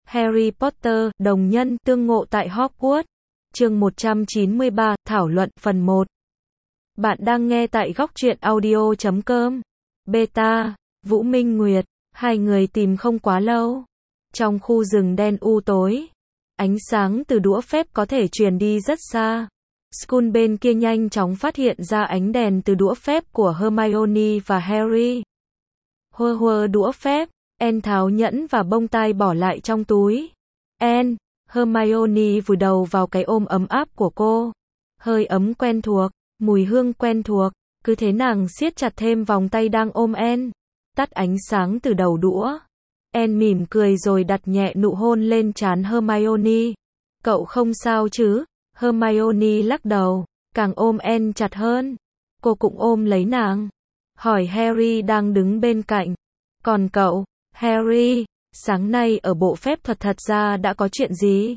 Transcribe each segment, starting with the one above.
Harry Potter, đồng nhân, tương ngộ tại Hogwarts. Chương 193, thảo luận, phần 1. Bạn đang nghe tại góc truyện audio.com. Beta, Vũ Minh Nguyệt, hai người tìm không quá lâu. Trong khu rừng đen u tối, ánh sáng từ đũa phép có thể truyền đi rất xa. Skull bên kia nhanh chóng phát hiện ra ánh đèn từ đũa phép của Hermione và Harry. Hơ hơ đũa phép, Anne tháo nhẫn và bông tai bỏ lại trong túi. Anne, Hermione vùi đầu vào cái ôm ấm áp của cô. Hơi ấm quen thuộc, mùi hương quen thuộc, cứ thế nàng siết chặt thêm vòng tay đang ôm Anne. Tắt ánh sáng từ đầu đũa. Anne mỉm cười rồi đặt nhẹ nụ hôn lên trán Hermione. Cậu không sao chứ? Hermione lắc đầu, càng ôm Anne chặt hơn. Cô cũng ôm lấy nàng. Hỏi Harry đang đứng bên cạnh. Còn cậu, Harry, sáng nay ở bộ phép thuật thật ra đã có chuyện gì?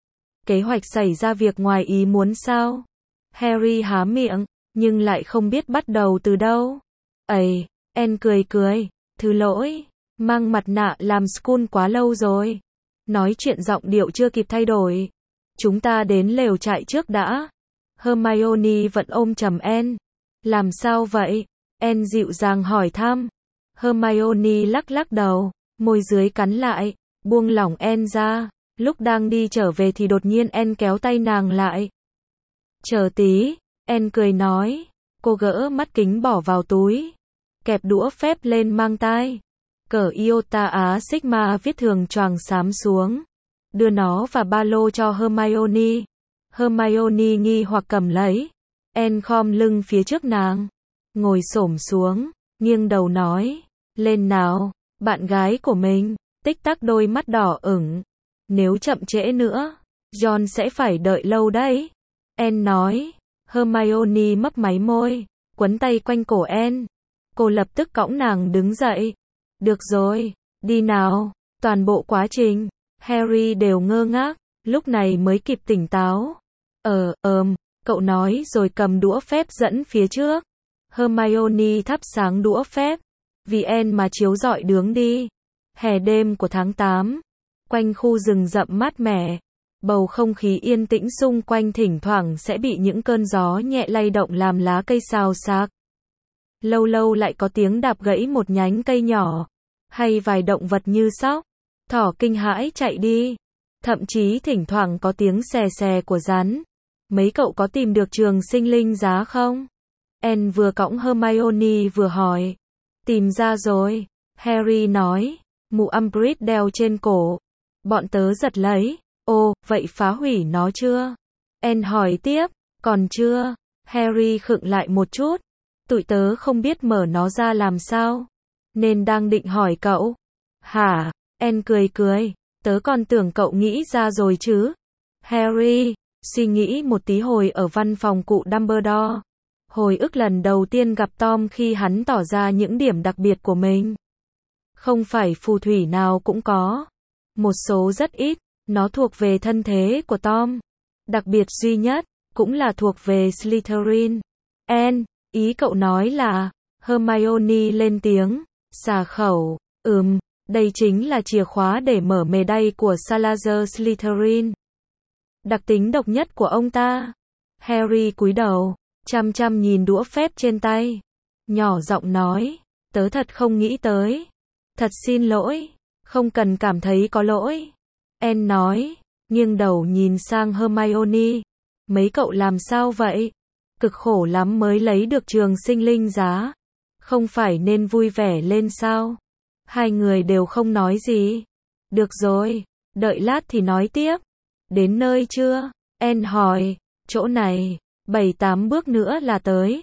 Kế hoạch xảy ra việc ngoài ý muốn sao? Harry há miệng, nhưng lại không biết bắt đầu từ đâu. Ây, Anne cười cười, thứ lỗi, mang mặt nạ làm Skull quá lâu rồi. Nói chuyện giọng điệu chưa kịp thay đổi. Chúng ta đến lều trại trước đã. Hermione vẫn ôm chầm Anne. Làm sao vậy? Anne dịu dàng hỏi thăm. Hermione lắc lắc đầu, môi dưới cắn lại, buông lỏng Anne ra. Lúc đang đi trở về thì đột nhiên Anne kéo tay nàng lại. Chờ tí, Anne cười nói. Cô gỡ mắt kính bỏ vào túi, kẹp đũa phép lên mang tai, cởi Iota Á Sigma viết thường choàng xám xuống, đưa nó và ba lô cho Hermione. Hermione nghi hoặc cầm lấy. Anne khom lưng phía trước nàng, ngồi xổm xuống, nghiêng đầu nói, lên nào, bạn gái của mình. Tích tắc đôi mắt đỏ ửng. Nếu chậm trễ nữa, John sẽ phải đợi lâu đấy. Anne nói. Hermione mấp máy môi, quấn tay quanh cổ Anne. Cô lập tức cõng nàng đứng dậy. Được rồi, đi nào. Toàn bộ quá trình, Harry đều ngơ ngác, lúc này mới kịp tỉnh táo. Cậu nói rồi cầm đũa phép dẫn phía trước. Hermione thắp sáng đũa phép, vì Anne mà chiếu rọi đường đi. Hè đêm của tháng 8, quanh khu rừng rậm mát mẻ, bầu không khí yên tĩnh xung quanh thỉnh thoảng sẽ bị những cơn gió nhẹ lay động làm lá cây xào xạc. Lâu lâu lại có tiếng đạp gãy một nhánh cây nhỏ, hay vài động vật như sóc, thỏ kinh hãi chạy đi. Thậm chí thỉnh thoảng có tiếng xè xè của rắn. Mấy cậu có tìm được trường sinh linh giá không? Anne vừa cõng Hermione vừa hỏi. Tìm ra rồi, Harry nói. Mũ Umbridge đeo trên cổ. Bọn tớ giật lấy. Ồ, vậy phá hủy nó chưa? Anne hỏi tiếp. Còn chưa. Harry khựng lại một chút. Tụi tớ không biết mở nó ra làm sao, nên đang định hỏi cậu. Hả? Anne cười cười. Tớ còn tưởng cậu nghĩ ra rồi chứ. Harry suy nghĩ một tí hồi ở văn phòng cụ Dumbledore. Hồi ức lần đầu tiên gặp Tom khi hắn tỏ ra những điểm đặc biệt của mình. Không phải phù thủy nào cũng có. Một số rất ít, nó thuộc về thân thế của Tom. Đặc biệt duy nhất, cũng là thuộc về Slytherin. Anne, ý cậu nói là, Hermione lên tiếng, xà khẩu, đây chính là chìa khóa để mở mề đay của Salazar Slytherin. Đặc tính độc nhất của ông ta. Harry cúi đầu, chăm chăm nhìn đũa phép trên tay. Nhỏ giọng nói, tớ thật không nghĩ tới. Thật xin lỗi, không cần cảm thấy có lỗi. Anne nói, nghiêng đầu nhìn sang Hermione. Mấy cậu làm sao vậy? Cực khổ lắm mới lấy được trường sinh linh giá. Không phải nên vui vẻ lên sao? Hai người đều không nói gì. Được rồi, đợi lát thì nói tiếp. Đến nơi chưa? Anne hỏi. Chỗ này, 7-8 bước nữa là tới.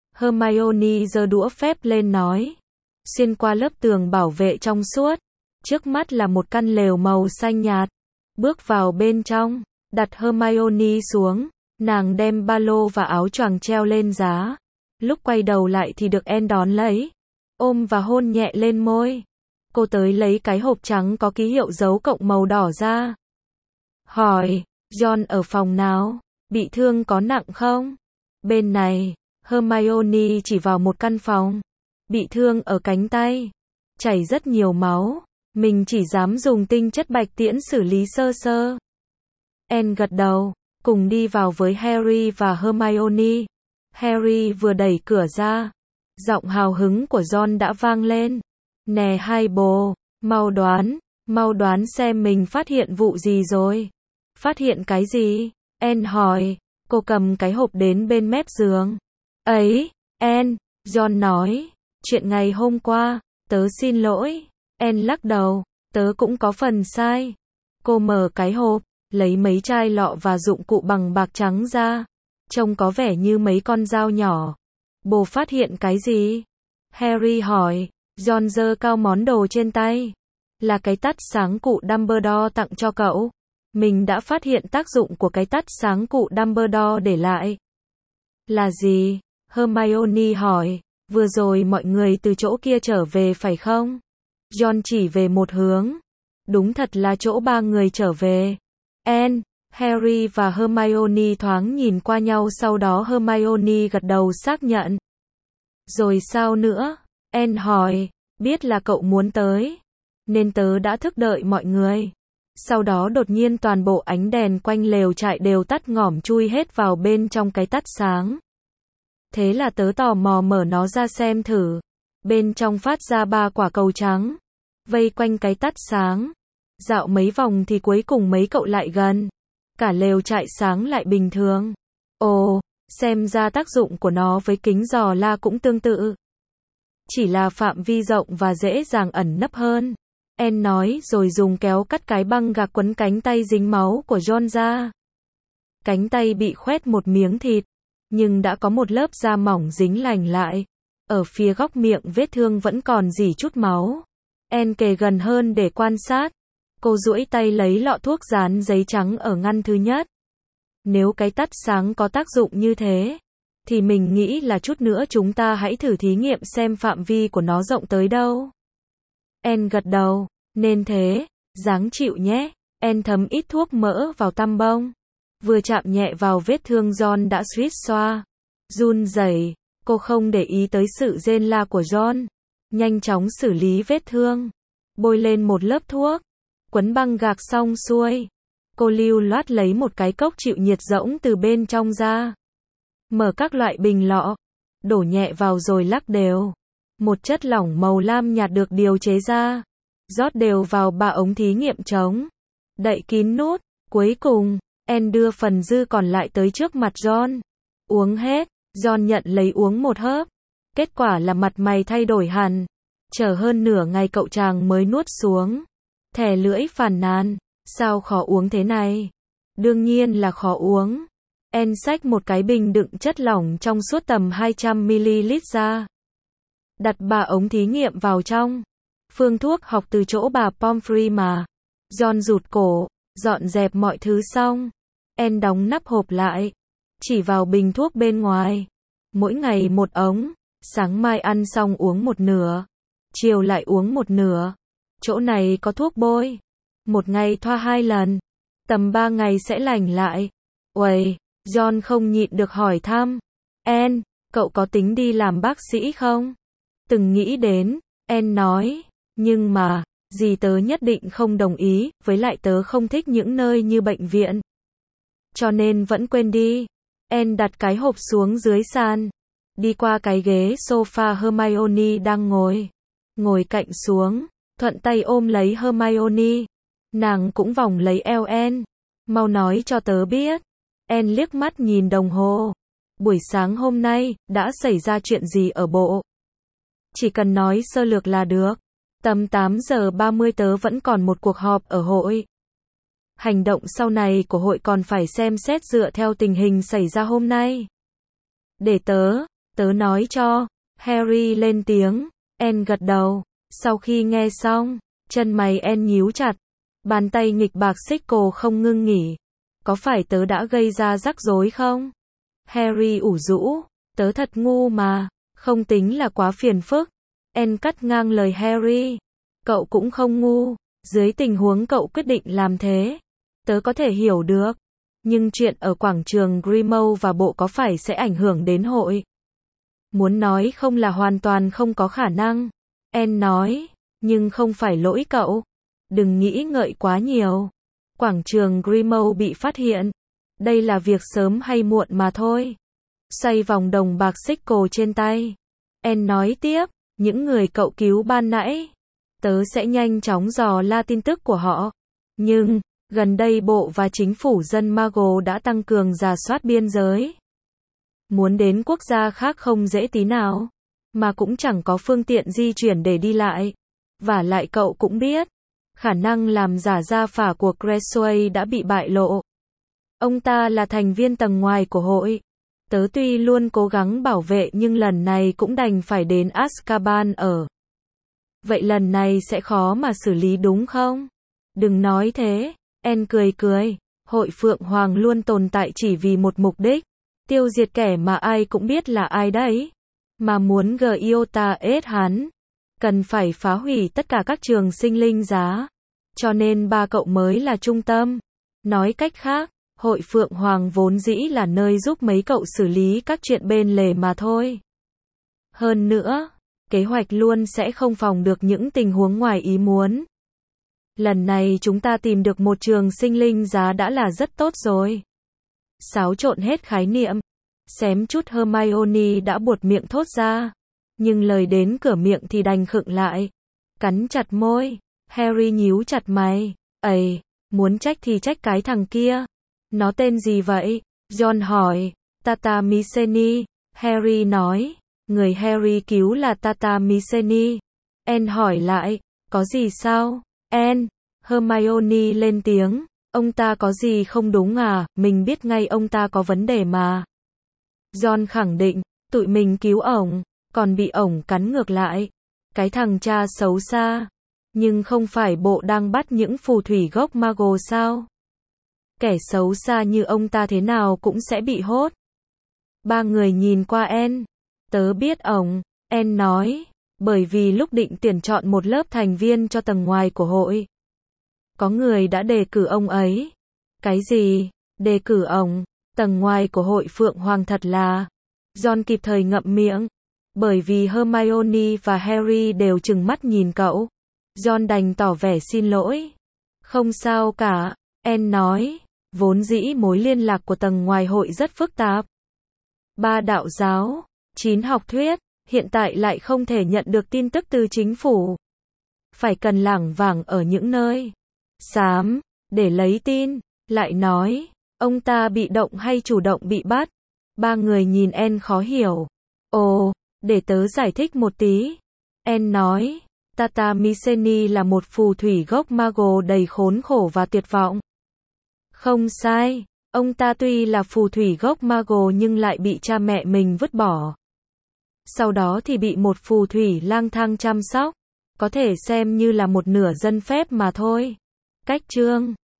Hermione giơ đũa phép lên nói. Xuyên qua lớp tường bảo vệ trong suốt. Trước mắt là một căn lều màu xanh nhạt. Bước vào bên trong, đặt Hermione xuống. Nàng đem ba lô và áo choàng treo lên giá. Lúc quay đầu lại thì được Anne đón lấy. Ôm và hôn nhẹ lên môi. Cô tới lấy cái hộp trắng có ký hiệu dấu cộng màu đỏ ra. Hỏi, John ở phòng nào? Bị thương có nặng không? Bên này, Hermione chỉ vào một căn phòng. Bị thương ở cánh tay. Chảy rất nhiều máu. Mình chỉ dám dùng tinh chất bạch tiễn xử lý sơ sơ. Anne gật đầu, cùng đi vào với Harry và Hermione. Harry vừa đẩy cửa ra, giọng hào hứng của Ron đã vang lên. Nè hai bồ, mau đoán xem mình phát hiện vụ gì rồi. Phát hiện cái gì? Anne hỏi, cô cầm cái hộp đến bên mép giường. Ấy, Anne, Ron nói, chuyện ngày hôm qua, tớ xin lỗi. Anne lắc đầu, tớ cũng có phần sai. Cô mở cái hộp, lấy mấy chai lọ và dụng cụ bằng bạc trắng ra. Trông có vẻ như mấy con dao nhỏ. Bồ phát hiện cái gì? Harry hỏi. Ron giơ cao món đồ trên tay. Là cái tắt sáng cụ Dumbledore tặng cho cậu. Mình đã phát hiện tác dụng của cái tắt sáng cụ Dumbledore để lại. Là gì? Hermione hỏi. Vừa rồi mọi người từ chỗ kia trở về phải không? Ron chỉ về một hướng. Đúng thật là chỗ ba người trở về. Anne, Harry và Hermione thoáng nhìn qua nhau, sau đó Hermione gật đầu xác nhận. Rồi sao nữa? Anne hỏi. Biết là cậu muốn tới, nên tớ đã thức đợi mọi người. Sau đó đột nhiên toàn bộ ánh đèn quanh lều trại đều tắt ngòm chui hết vào bên trong cái tắt sáng. Thế là tớ tò mò mở nó ra xem thử. Bên trong phát ra 3 quả cầu trắng. Vây quanh cái tắt sáng. Dạo mấy vòng thì cuối cùng mấy cậu lại gần. Cả lều trại sáng lại bình thường. Ồ, xem ra tác dụng của nó với kính dò la cũng tương tự. Chỉ là phạm vi rộng và dễ dàng ẩn nấp hơn. Anne nói rồi dùng kéo cắt cái băng gạc quấn cánh tay dính máu của Ron ra. Cánh tay bị khoét một miếng thịt, nhưng đã có một lớp da mỏng dính lành lại. Ở phía góc miệng vết thương vẫn còn rỉ chút máu. Anne kề gần hơn để quan sát. Cô duỗi tay lấy lọ thuốc dán giấy trắng ở ngăn thứ nhất. Nếu cái tắt sáng có tác dụng như thế, thì mình nghĩ là chút nữa chúng ta hãy thử thí nghiệm xem phạm vi của nó rộng tới đâu. Anne gật đầu, nên thế, ráng chịu nhé. Anne thấm ít thuốc mỡ vào tăm bông. Vừa chạm nhẹ vào vết thương Ron đã suýt xoa. Run rẩy, cô không để ý tới sự rên la của Ron. Nhanh chóng xử lý vết thương. Bôi lên một lớp thuốc. Quấn băng gạc xong xuôi. Cô lưu loát lấy một cái cốc chịu nhiệt rỗng từ bên trong ra. Mở các loại bình lọ. Đổ nhẹ vào rồi lắc đều. Một chất lỏng màu lam nhạt được điều chế ra. Rót đều vào 3 ống thí nghiệm trống. Đậy kín nút. Cuối cùng, Anne đưa phần dư còn lại tới trước mặt Ron. Uống hết. Ron nhận lấy uống một hớp. Kết quả là mặt mày thay đổi hẳn. Chờ hơn nửa ngày cậu chàng mới nuốt xuống. Thè lưỡi phàn nàn. Sao khó uống thế này? Đương nhiên là khó uống. Anne xách một cái bình đựng chất lỏng trong suốt tầm 200ml ra. Đặt 3 ống thí nghiệm vào trong. Phương thuốc học từ chỗ bà Pomfrey mà. Ron rụt cổ, dọn dẹp mọi thứ xong. Anne đóng nắp hộp lại. Chỉ vào bình thuốc bên ngoài. Mỗi ngày một ống. Sáng mai ăn xong uống một nửa. Chiều lại uống một nửa. Chỗ này có thuốc bôi. Một ngày thoa 2 lần. Tầm 3 ngày sẽ lành lại. Uầy, Ron không nhịn được hỏi thăm. Anne, cậu có tính đi làm bác sĩ không? Từng nghĩ đến, Anne nói. Nhưng mà, dì tớ nhất định không đồng ý, với lại tớ không thích những nơi như bệnh viện. Cho nên vẫn quên đi. Anne đặt cái hộp xuống dưới sàn. Đi qua cái ghế sofa Hermione đang ngồi. Ngồi cạnh xuống, thuận tay ôm lấy Hermione. Nàng cũng vòng lấy eo Anne. Mau nói cho tớ biết. Anne liếc mắt nhìn đồng hồ. Buổi sáng hôm nay, đã xảy ra chuyện gì ở bộ? Chỉ cần nói sơ lược là được. Tầm 8 giờ 30 tớ vẫn còn một cuộc họp ở hội. Hành động sau này của hội còn phải xem xét dựa theo tình hình xảy ra hôm nay. Để tớ nói cho. Harry lên tiếng. Anne gật đầu. Sau khi nghe xong, chân mày Anne nhíu chặt. Bàn tay nghịch bạc xích cô không ngưng nghỉ. Có phải tớ đã gây ra rắc rối không? Harry ủ rũ. Tớ thật ngu mà. Không tính là quá phiền phức. Anne cắt ngang lời Harry. Cậu cũng không ngu. Dưới tình huống cậu quyết định làm thế, tớ có thể hiểu được. Nhưng chuyện ở quảng trường Grimmauld và bộ có phải sẽ ảnh hưởng đến hội? Muốn nói không là hoàn toàn không có khả năng. Anne nói. Nhưng không phải lỗi cậu. Đừng nghĩ ngợi quá nhiều. Quảng trường Grimo bị phát hiện. Đây là việc sớm hay muộn mà thôi. Xoay vòng đồng bạc xích cổ trên tay. Anne nói tiếp, những người cậu cứu ban nãy. Tớ sẽ nhanh chóng dò la tin tức của họ. Nhưng, gần đây bộ và chính phủ dân Mago đã tăng cường rà soát biên giới. Muốn đến quốc gia khác không dễ tí nào. Mà cũng chẳng có phương tiện di chuyển để đi lại. Và lại cậu cũng biết, khả năng làm giả gia phả của Cresway đã bị bại lộ. Ông ta là thành viên tầng ngoài của hội. Tớ tuy luôn cố gắng bảo vệ nhưng lần này cũng đành phải đến Azkaban ở. Vậy lần này sẽ khó mà xử lý đúng không? Đừng nói thế. Anne cười cười. Hội Phượng Hoàng luôn tồn tại chỉ vì một mục đích. Tiêu diệt kẻ mà ai cũng biết là ai đấy. Mà muốn Giota ết hắn. Cần phải phá hủy tất cả các trường sinh linh giá. Cho nên ba cậu mới là trung tâm. Nói cách khác, Hội Phượng Hoàng vốn dĩ là nơi giúp mấy cậu xử lý các chuyện bên lề mà thôi. Hơn nữa, kế hoạch luôn sẽ không phòng được những tình huống ngoài ý muốn. Lần này chúng ta tìm được một trường sinh linh giá đã là rất tốt rồi. Xáo trộn hết khái niệm. Xém chút Hermione đã buột miệng thốt ra. Nhưng lời đến cửa miệng thì đành khựng lại. Cắn chặt môi. Harry nhíu chặt mày. Ây, muốn trách thì trách cái thằng kia. Nó tên gì vậy? John hỏi. Tata Mycene. Harry nói. Người Harry cứu là Tata Mycene. Anne hỏi lại. Có gì sao? Anne. Hermione lên tiếng. Ông ta có gì không đúng à? Mình biết ngay ông ta có vấn đề mà. John khẳng định. Tụi mình cứu ổng. Còn bị ổng cắn ngược lại. Cái thằng cha xấu xa. Nhưng không phải bộ đang bắt những phù thủy gốc Mago sao? Kẻ xấu xa như ông ta thế nào cũng sẽ bị hốt. Ba người nhìn qua Anne. Tớ biết ổng. Anne nói. Bởi vì lúc định tuyển chọn một lớp thành viên cho tầng ngoài của hội. Có người đã đề cử ông ấy. Cái gì? Đề cử ổng. Tầng ngoài của hội Phượng Hoàng thật là. John kịp thời ngậm miệng. Bởi vì Hermione và Harry đều trừng mắt nhìn cậu. John đành tỏ vẻ xin lỗi. Không sao cả. Anne nói. Vốn dĩ mối liên lạc của tầng ngoài hội rất phức tạp. 3 đạo giáo, 9 học thuyết, hiện tại lại không thể nhận được tin tức từ chính phủ. Phải cần lảng vảng ở những nơi xám, để lấy tin. Lại nói, ông ta bị động hay chủ động bị bắt? Ba người nhìn Anne khó hiểu. Ồ, để tớ giải thích một tí. Anne nói, Tata Mycene là một phù thủy gốc Mago đầy khốn khổ và tuyệt vọng. Không sai, ông ta tuy là phù thủy gốc Mago nhưng lại bị cha mẹ mình vứt bỏ. Sau đó thì bị một phù thủy lang thang chăm sóc. Có thể xem như là một nửa dân phép mà thôi. Cách chương